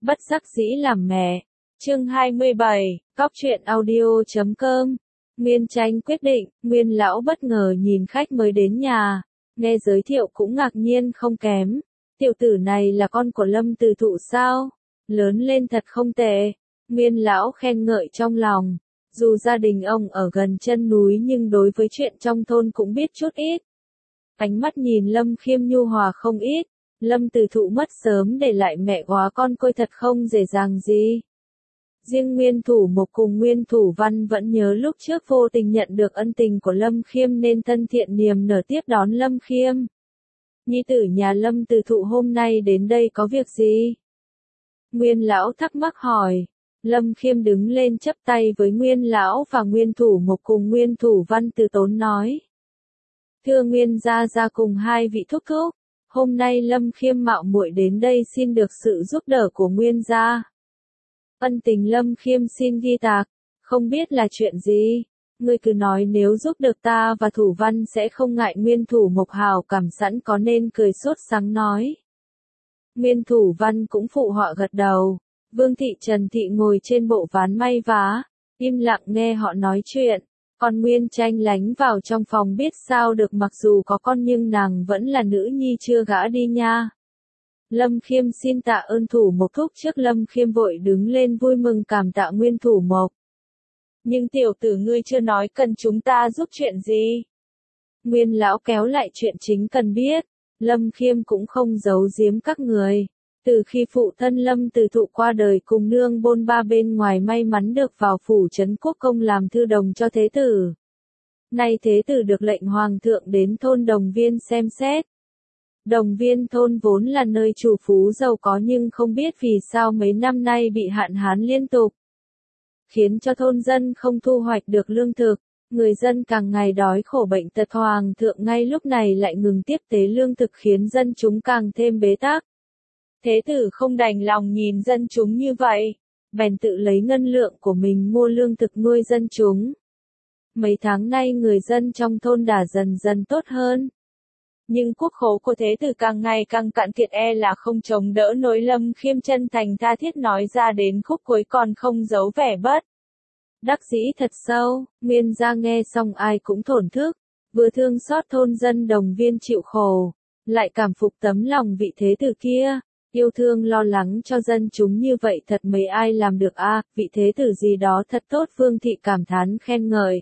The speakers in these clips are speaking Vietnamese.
Bất đắc dĩ làm mẹ. Chương 27, Cóc truyện audio.com. Nguyên Tranh quyết định, Nguyên lão bất ngờ nhìn khách mới đến nhà, nghe giới thiệu cũng ngạc nhiên không kém. Tiểu tử này là con của Lâm Từ Thụ sao? Lớn lên thật không tệ. Nguyên lão khen ngợi trong lòng. Dù gia đình ông ở gần chân núi nhưng đối với chuyện trong thôn cũng biết chút ít. Ánh mắt nhìn Lâm Khiêm nhu hòa không ít. Lâm Từ Thụ mất sớm để lại mẹ góa con côi thật không dễ dàng gì. Riêng Nguyên Thủ Mộc cùng Nguyên Thủ Văn vẫn nhớ lúc trước vô tình nhận được ân tình của Lâm Khiêm nên thân thiện niềm nở tiếp đón Lâm Khiêm. Nhi tử nhà Lâm Từ Thụ hôm nay đến đây có việc gì? Nguyên lão thắc mắc hỏi. Lâm Khiêm đứng lên chắp tay với Nguyên lão và Nguyên Thủ Mộc cùng Nguyên Thủ Văn từ tốn nói. Thưa Nguyên gia gia cùng hai vị thúc thúc, hôm nay Lâm Khiêm mạo muội đến đây xin được sự giúp đỡ của Nguyên gia. Ân tình Lâm Khiêm xin ghi tạc, không biết là chuyện gì, ngươi cứ nói nếu giúp được ta và Thủ Văn sẽ không ngại. Nguyên Thủ Mộc hào cảm sẵn có nên cười sốt sắng nói. Nguyên Thủ Văn cũng phụ họa gật đầu. Vương thị Trần thị ngồi trên bộ ván may vá, im lặng nghe họ nói chuyện. Còn Nguyên Tranh lánh vào trong phòng biết sao được, mặc dù có con nhưng nàng vẫn là nữ nhi chưa gả đi nha. Lâm Khiêm xin tạ ơn Thủ Mộc thúc. Trước Lâm Khiêm vội đứng lên vui mừng cảm tạ Nguyên Thủ Mộc. Nhưng tiểu tử ngươi chưa nói cần chúng ta giúp chuyện gì. Nguyên lão kéo lại chuyện chính cần biết. Lâm Khiêm cũng không giấu giếm các người. Từ khi phụ thân Lâm Từ Thụ qua đời cùng nương bôn ba bên ngoài may mắn được vào phủ trấn quốc công làm thư đồng cho thế tử. Nay thế tử được lệnh hoàng thượng đến thôn Đồng Viên xem xét. Đồng Viên thôn vốn là nơi chủ phú giàu có nhưng không biết vì sao mấy năm nay bị hạn hán liên tục, khiến cho thôn dân không thu hoạch được lương thực, người dân càng ngày đói khổ bệnh tật. Hoàng thượng ngay lúc này lại ngừng tiếp tế lương thực khiến dân chúng càng thêm bế tắc. Thế tử không đành lòng nhìn dân chúng như vậy, bèn tự lấy ngân lượng của mình mua lương thực nuôi dân chúng. Mấy tháng nay người dân trong thôn đã dần dần tốt hơn. Nhưng quốc khố của thế tử càng ngày càng cạn kiệt, e là không chống đỡ nổi. Lâm Khiêm chân thành tha thiết nói ra đến khúc cuối còn không giấu vẻ bất đắc dĩ thật sâu. Nguyên gia nghe xong ai cũng thổn thức, vừa thương xót thôn dân Đồng Viên chịu khổ, lại cảm phục tấm lòng vị thế tử kia. Yêu thương lo lắng cho dân chúng như vậy thật mấy ai làm được a. Vị thế tử gì đó thật tốt. Vương thị cảm thán khen ngợi.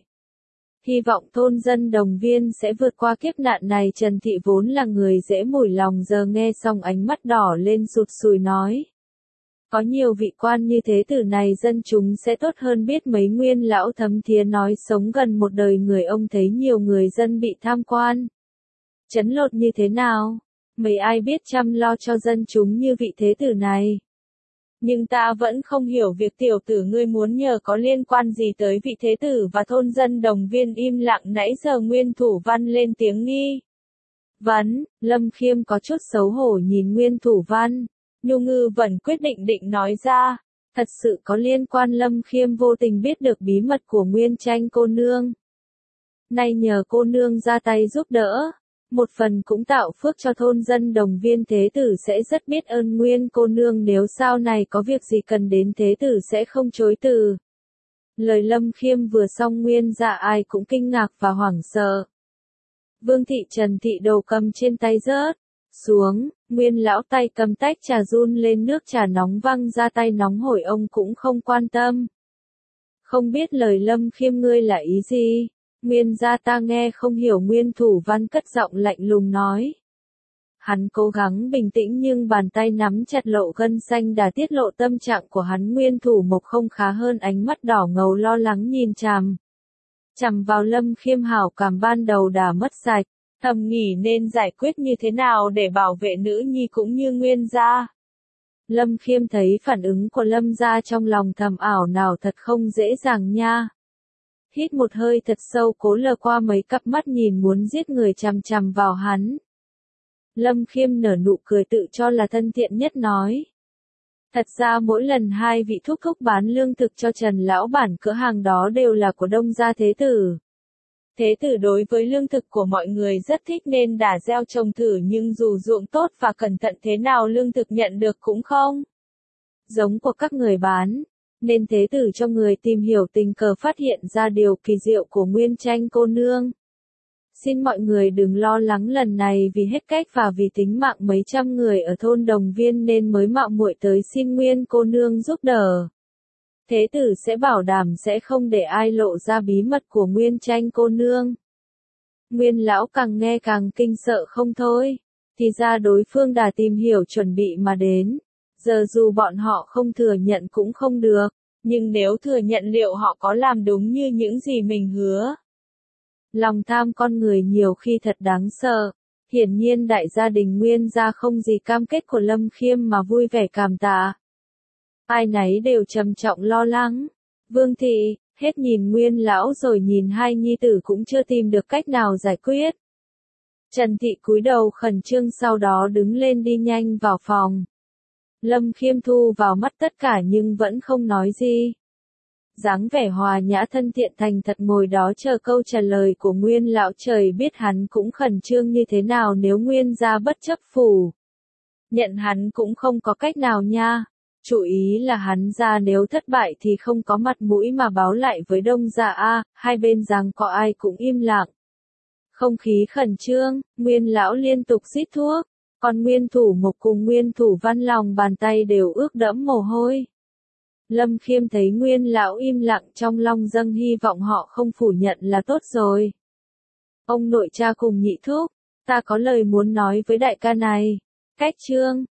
Hy vọng thôn dân Đồng Viên sẽ vượt qua kiếp nạn này. Trần thị vốn là người dễ mủi lòng giờ nghe xong ánh mắt đỏ lên sụt sùi nói. Có nhiều vị quan như thế tử này dân chúng sẽ tốt hơn biết mấy. Nguyên lão thấm thía nói sống gần một đời người ông thấy nhiều người dân bị tham quan trấn lột như thế nào. Mấy ai biết chăm lo cho dân chúng như vị thế tử này. Nhưng ta vẫn không hiểu việc tiểu tử ngươi muốn nhờ có liên quan gì tới vị thế tử và thôn dân Đồng Viên. Im lặng nãy giờ Nguyên Thủ Văn lên tiếng nghi vấn. Lâm Khiêm có chút xấu hổ nhìn Nguyên Thủ Văn. Nhu ngư vẫn quyết định nói ra. Thật sự có liên quan. Lâm Khiêm vô tình biết được bí mật của Nguyên Tranh cô nương. Nay nhờ cô nương ra tay giúp đỡ, một phần cũng tạo phước cho thôn dân Đồng Viên. Thế tử sẽ rất biết ơn Nguyên cô nương, nếu sau này có việc gì cần đến thế tử sẽ không chối từ. Lời Lâm Khiêm vừa xong Nguyên gia ai cũng kinh ngạc và hoảng sợ. Vương thị Trần thị đầu cầm trên tay rớt xuống. Nguyên lão tay cầm tách trà run lên, nước trà nóng văng ra tay nóng hổi. Ông cũng không quan tâm. Không biết lời Lâm Khiêm ngươi là ý gì? Nguyên gia ta nghe không hiểu. Nguyên Thủ Văn cất giọng lạnh lùng nói. Hắn cố gắng bình tĩnh nhưng bàn tay nắm chặt lộ gân xanh đã tiết lộ tâm trạng của hắn. Nguyên Thủ Mộc không khá hơn, ánh mắt đỏ ngầu lo lắng nhìn chằm vào Lâm Khiêm. Hảo cảm ban đầu đã mất sạch, thầm nghĩ nên giải quyết như thế nào để bảo vệ nữ nhi cũng như Nguyên gia. Lâm Khiêm thấy phản ứng của Lâm gia trong lòng thầm ảo nào thật không dễ dàng nha. Hít một hơi thật sâu, cố lờ qua mấy cặp mắt nhìn muốn giết người chằm chằm vào hắn. Lâm Khiêm nở nụ cười tự cho là thân thiện nhất nói. Thật ra mỗi lần hai vị thúc thúc bán lương thực cho Trần lão bản, cửa hàng đó đều là của Đông gia thế tử. Thế tử đối với lương thực của mọi người rất thích nên đã gieo trồng thử, nhưng dù ruộng tốt và cẩn thận thế nào lương thực nhận được cũng không giống của các người bán, nên thế tử cho người tìm hiểu tình cờ phát hiện ra điều kỳ diệu của Nguyên Tranh cô nương. Xin mọi người đừng lo lắng lần này vì hết cách và vì tính mạng mấy trăm người ở thôn Đồng Viên nên mới mạo muội tới xin Nguyên cô nương giúp đỡ. Thế tử sẽ bảo đảm sẽ không để ai lộ ra bí mật của Nguyên Tranh cô nương. Nguyên lão càng nghe càng kinh sợ không thôi. Thì ra đối phương đã tìm hiểu chuẩn bị mà đến. Giờ dù bọn họ không thừa nhận cũng không được. Nhưng nếu thừa nhận liệu họ có làm đúng như những gì mình hứa? Lòng tham con người nhiều khi thật đáng sợ. Hiển nhiên đại gia đình Nguyên gia không gì cam kết của Lâm Khiêm mà vui vẻ cảm tạ. Ai nấy đều trầm trọng lo lắng. Vương thị, hết nhìn Nguyên lão rồi nhìn hai nhi tử cũng chưa tìm được cách nào giải quyết. Trần thị cúi đầu khẩn trương sau đó đứng lên đi nhanh vào phòng. Lâm Khiêm thu vào mắt tất cả nhưng vẫn không nói gì. Dáng vẻ hòa nhã thân thiện thành thật ngồi đó chờ câu trả lời của Nguyên lão, trời biết hắn cũng khẩn trương như thế nào nếu Nguyên gia bất chấp phủ nhận hắn cũng không có cách nào nha. Chủ ý là hắn ra nếu thất bại thì không có mặt mũi mà báo lại với Đông gia a. Hai bên rằng có ai cũng im lặng. Không khí khẩn trương, Nguyên lão liên tục rít thuốc, còn Nguyên Thủ Mộc cùng Nguyên Thủ Văn lòng bàn tay đều ướt đẫm mồ hôi. Lâm Khiêm thấy Nguyên lão im lặng trong lòng dâng hy vọng họ không phủ nhận là tốt rồi. Ông nội cha cùng nhị thúc, ta có lời muốn nói với đại ca này. Cách chương